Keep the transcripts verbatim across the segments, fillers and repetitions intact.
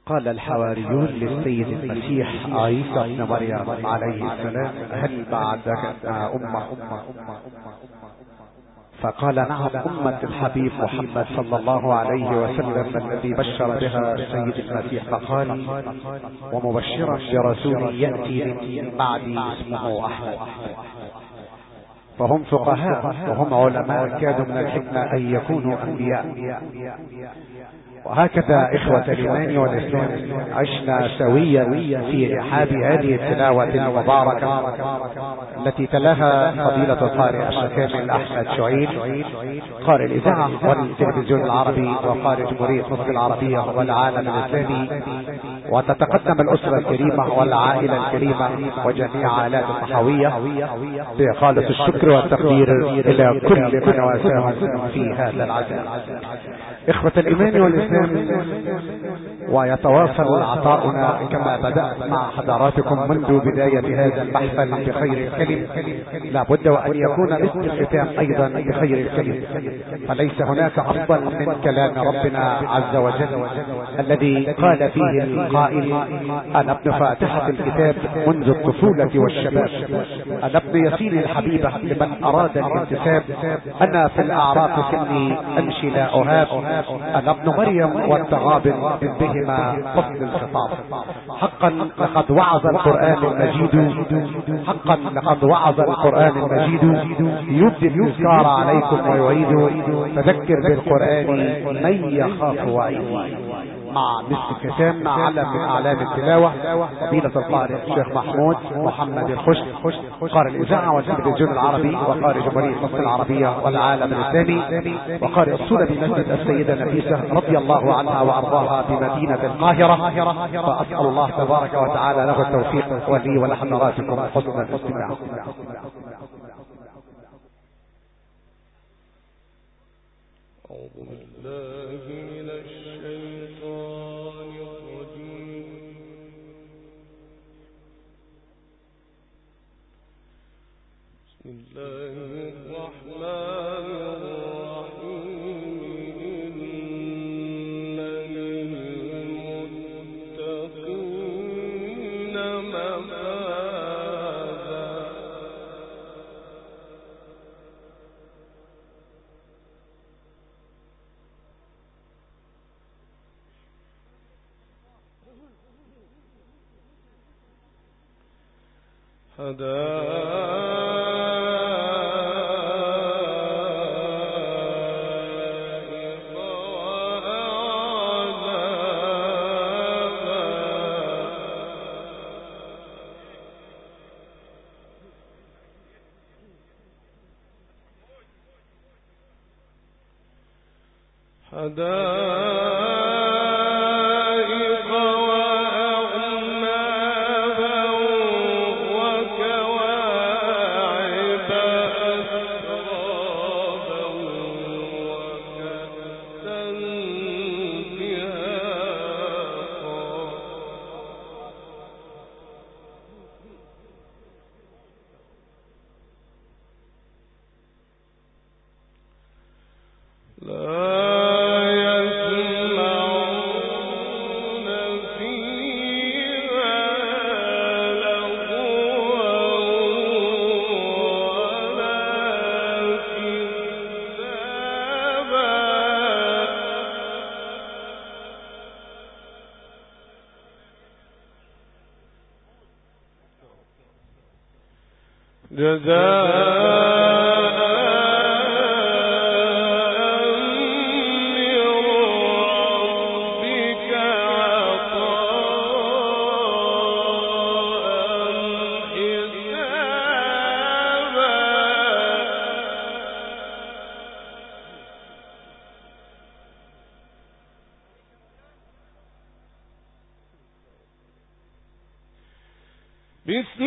قال الحواريون للسيد المسيح عيسى بن مريم عليه السلام: هل بعدك أمة؟ فقال: نعم، أمة الحبيب محمد صلى الله عليه وسلم الذي بشر بها السيد المسيح، فقال: ومبشرا برسول يأتي من بعدي اسمه أحمد. فهم فقهاء وهم علماء كادوا من الحكمة أن يكونوا أنبياء. وهكذا إخوة الإيمان والإسلام عشنا سويا في رحاب هذه التلاوة المباركة التي تلاها فضيلة القارئ الشكامل أحمد شعيب، قارئ الإذاعة والتلفزيون العربي وقارئ جمهورية مصر العربية والعالم الإسلامي. وتتقدم الأسرة الكريمة والعائلة الكريمة وجميع عائلات الصحوية بخالص الشكر والتقدير إلى كل من واساهم في هذا العزاء. إخوة الإيمان والإسلام، ويتواصل عطاؤنا كما بدأت مع حضراتكم منذ بداية هذا المحفل بخير الكلم، لا بد وأن يكون اسم الختام أيضا بخير الكلم. فليس هناك أفضل من كلام ربنا عز وجل الذي قال فيه القائل: أنا ابن فاتحة الكتاب منذ الطفولة والشباب، أنا ابن ياسين الحبيبة لمن أراد الانتساب، أنا في الأعراف سني أمشي لا أهاب، أنا ابن مريم والتغابن من بهما فصل الخطاب. حقا لقد وعظ القرآن المجيد، حقا لقد وعظ القرآن المجيد يبدي التذكار عليكم ويعيد، فذكر بالقرآن من يخاف وعيد. مع مثل ختام مع علم من اعلام التلاوة فضيلة القارئ الشيخ محمود محمد الخشت، قارئ الاذاعة والتلفزيون العربي وقارئ جمهورية مصر العربية والعالم الاسلامي، وقارئ الصورة بمسجد السيدة نفيسة رضي الله عنها وارضاها بمدينة القاهرة. فاسأل الله تبارك وتعالى له التوفيق ولي ولحضراتكم حسن الاستماع. أعوذ بالله من الشيطان الرجيم. بسم الله الرحمن الرحيم. إن للمتقين مفازا. حدائق وأعنابا. حدائق وأعنابا وكواعب أترابا وكأسا دهاقا. لا بسم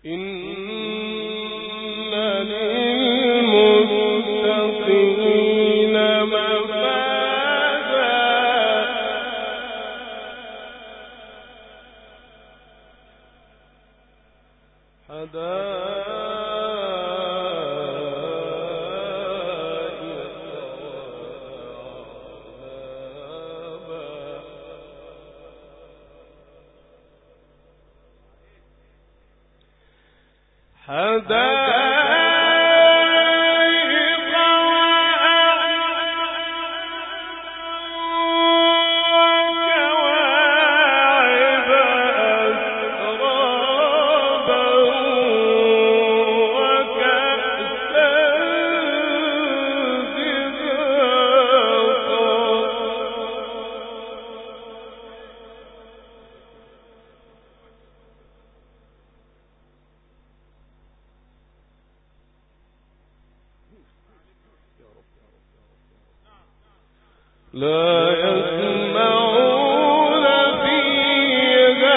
لا يسمعون فيها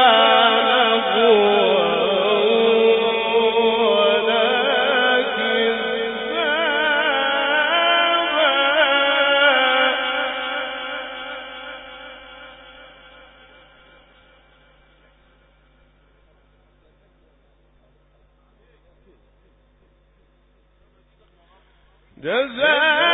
لغوا ولا كذابا جزاء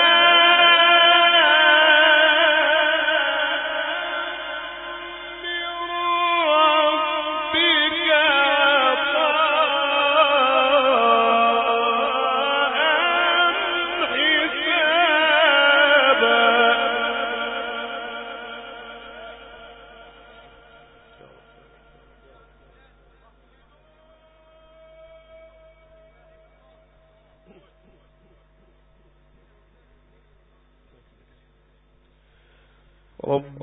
رب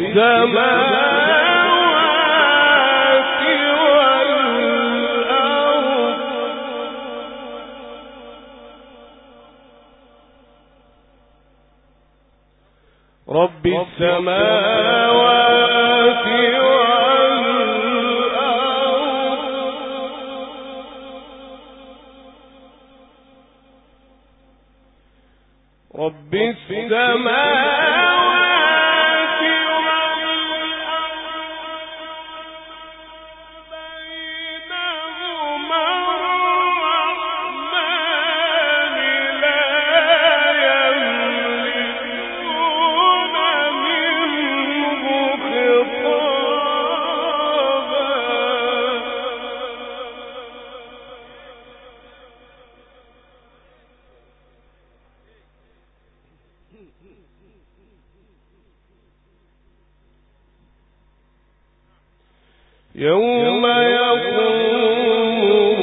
السماوات والأرض رب السماوات والأرض رب السماوات يوم يقوم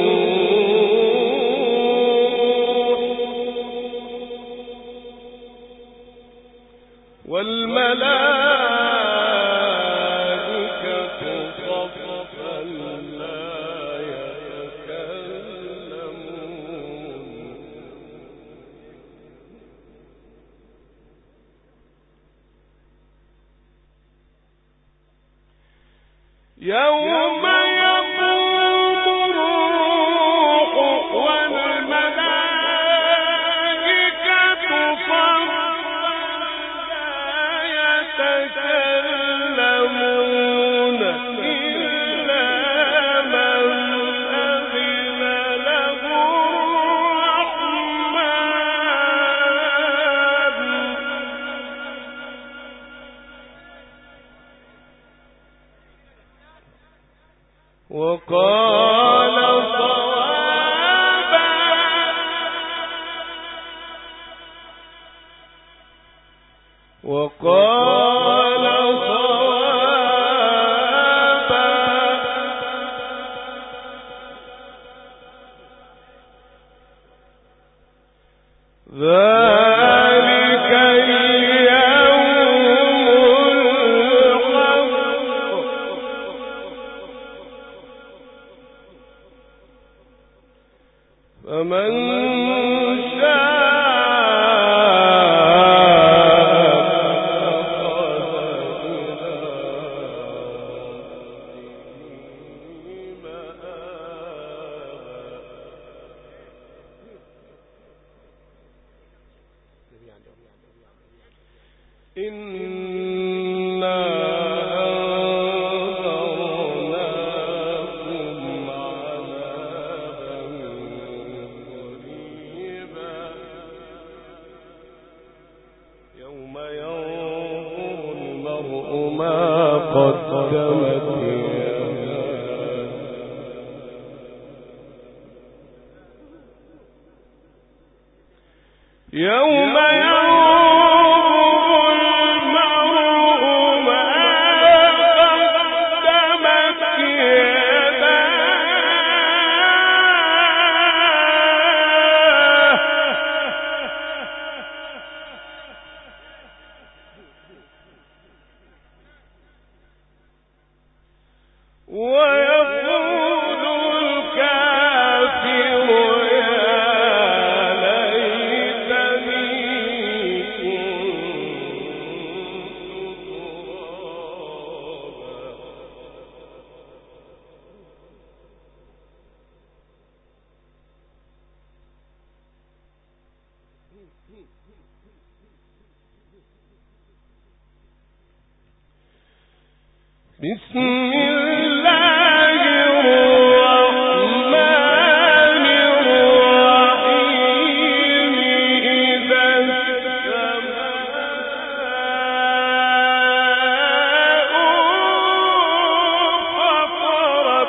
والملائكة صفا لا يتكلمون يوم يقوم الروح والملائكة صفا لا يتكلمون إلا من أذن له الرحمن وقال صوابا وقال صوابا ذلك اليوم الحق فمن شاء ما قدمت يوم بسم الله الرحمن الرحيم إذا السماء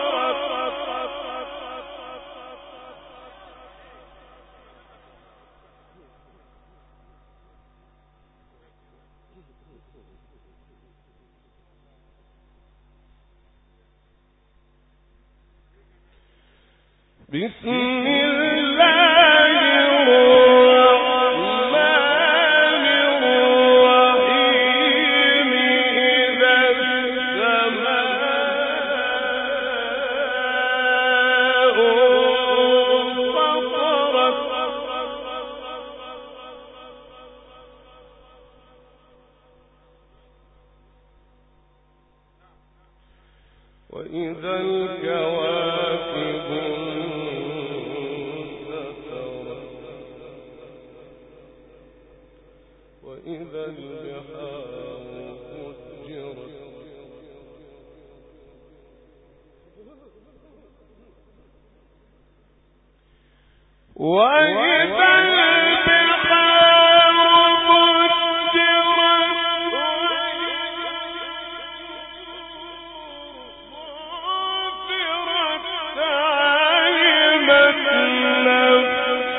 بسم الله الرحمن الرحيم إذا السماء انفطرت وإذا الكواكب وإذا البحار فجرت وإذا البحار فجرت علمت نفس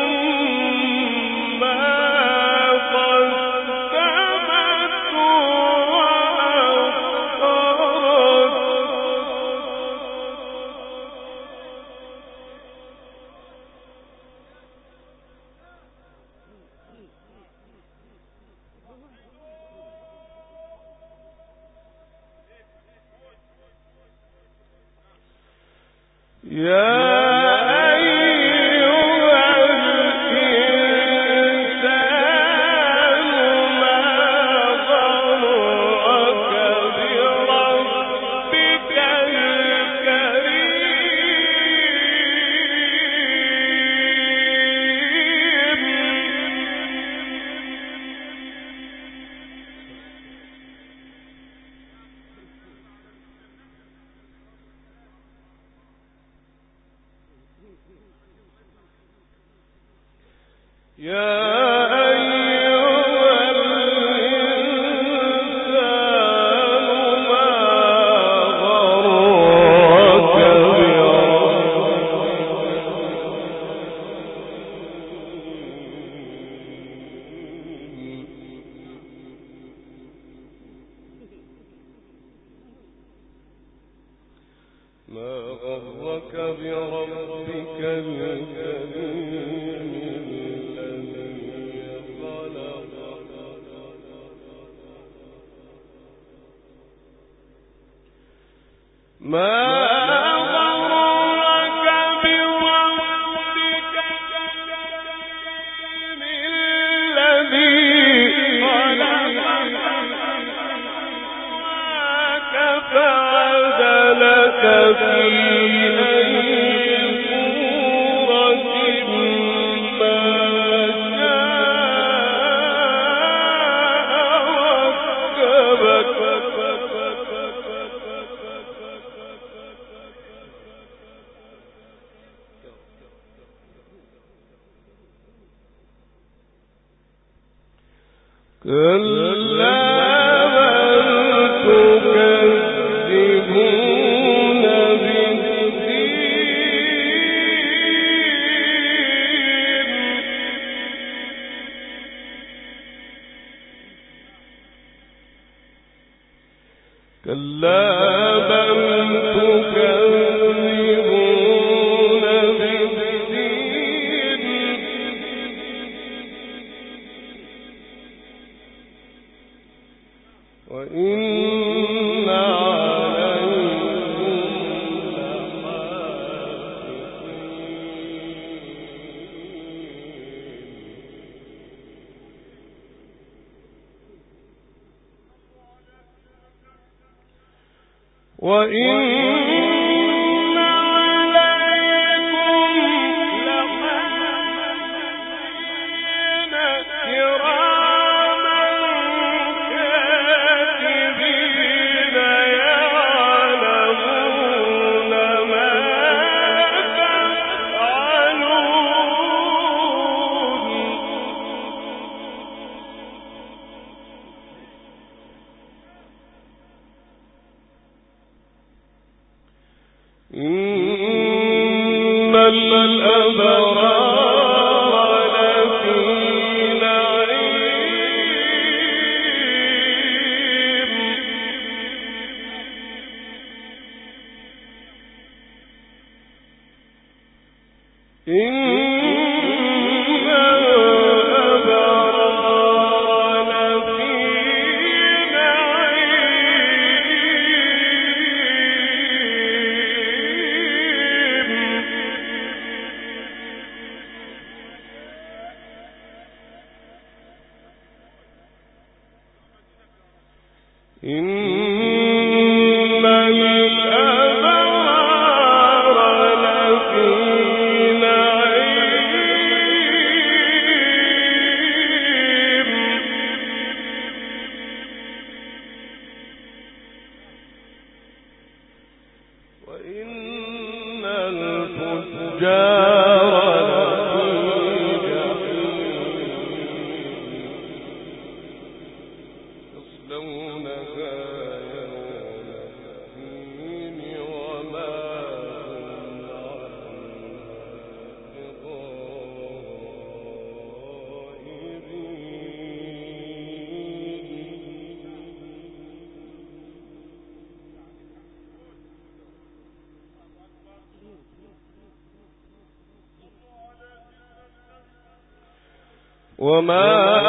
يا ما غرك بربك الكريم الذي خلقك ما غرك بربك الكريم الذي خلقك فعدلك في أي صورة ما شاء ركبك كلا كلا بل تكذبون بالدين وإن عليكم وإن عليكم لحافظين كراما كاتبين يعلمون ما تفعلون إن الأبرار لفي نعيم إن الأبرار لفي إن الأبرار لفي نعيم وإن الفجار لفي جحيم يصلونها يوم الدين وما هم عنها بغائبين وما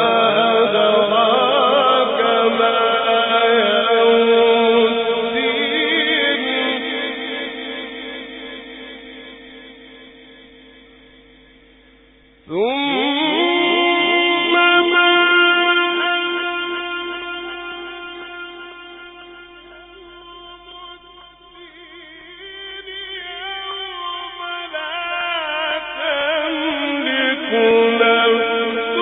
أدراك ما يوم الدين ثم ما يوم لا تملك نفس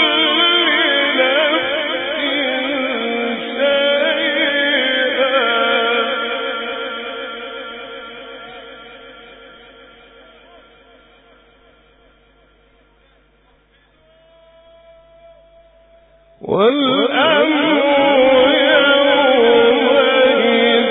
والأمر يومئذ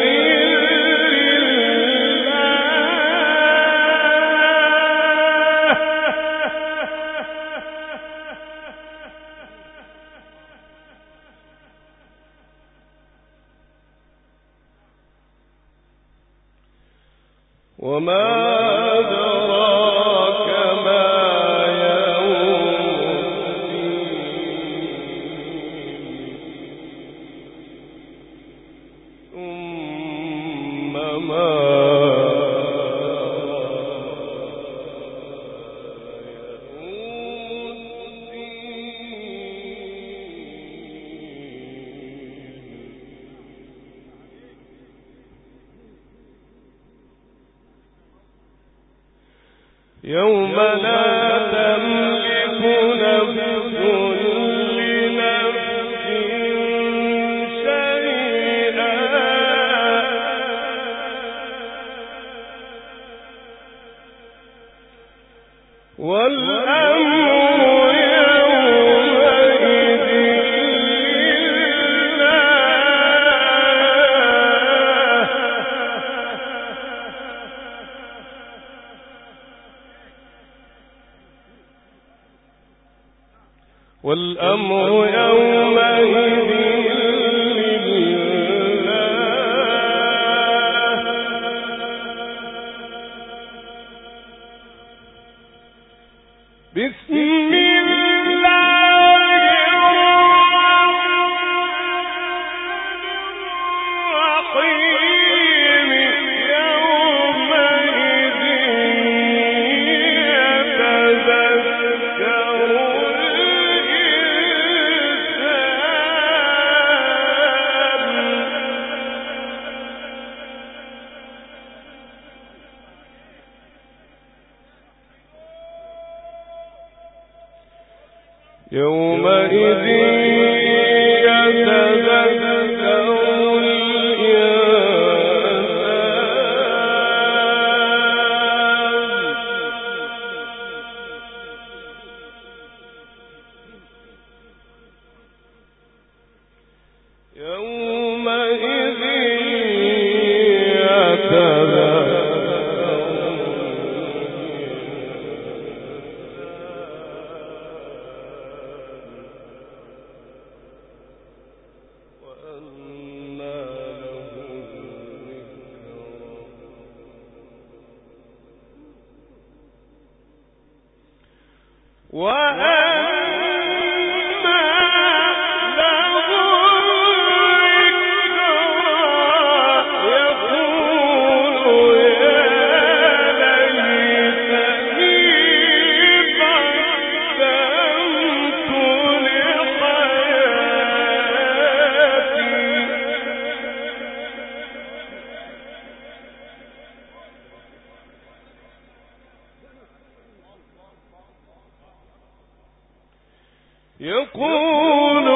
لله وما أدراك ما يوم الدين ثم ما يوم لا تملك نفس لنفس شيئا والأمر يومئذ والأمر يومئذ لله يومئذ يتذكر يقول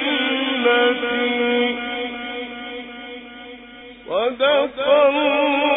صدق الله.